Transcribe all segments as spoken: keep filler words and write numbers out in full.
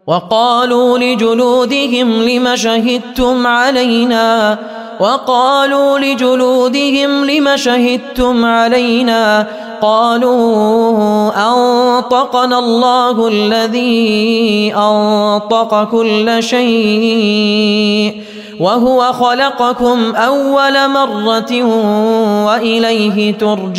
وقالوا لجلودهم لم شهدتم علينا وقالوا لجلودهم لم شهدتم علينا قالوا أنطقنا الله الذي أنطق كل شيء وهو خلقكم أول مرة وإليه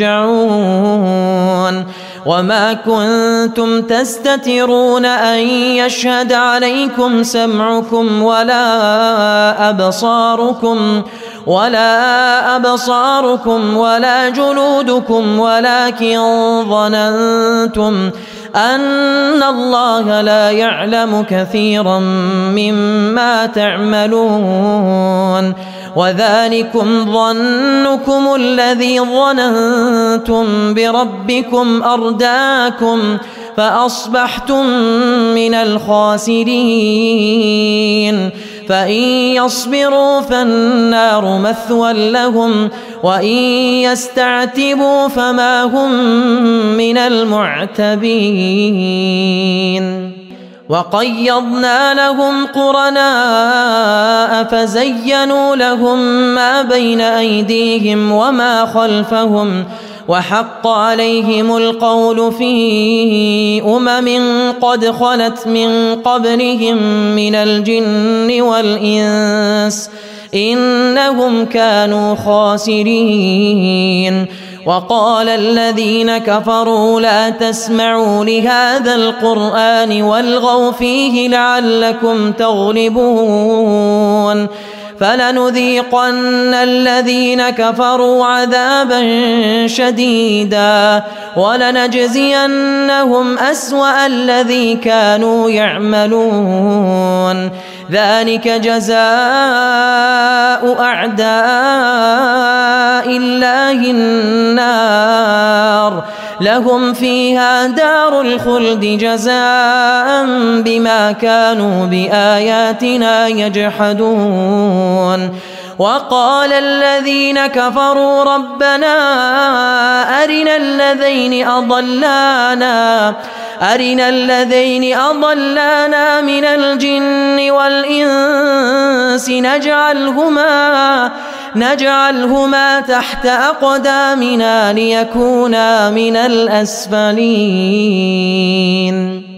ترجعون وما كنتم تستترون أن يشهد عليكم سمعكم ولا أبصاركم ولا أبصاركم ولا جلودكم ولكن ظننتم أن الله لا يعلم كثيرا مما تعملون وذلكم ظنكم الذي ظننتم بربكم أرداكم فأصبحتم من الخاسرين فإن يصبروا فالنار مثوى لهم وإن يستعتبوا فما هم من المعتبين وقيضنا لهم قرناء فزينوا لهم ما بين أيديهم وما خلفهم وحق عليهم القول في أمم قد خلت من قبلهم من الجن والإنس إنهم كانوا خاسرين وقال الذين كفروا لا تسمعوا لهذا القرآن والغوا فيه لعلكم تغلبون فلنذيقن الذين كفروا عذابا شديدا ولنجزينهم أسوأ الذي كانوا يعملون ذلك جزاء أعداء الله النار لهم فيها دار الخلد جزاء بما كانوا بآياتنا يجحدون وقال الذين كفروا ربنا أرنا الذين أضلانا أرنا الذين أضلانا من الجن والإنس نجعلهما نجعلهما تحت أقدامنا ليكونا من الأسفلين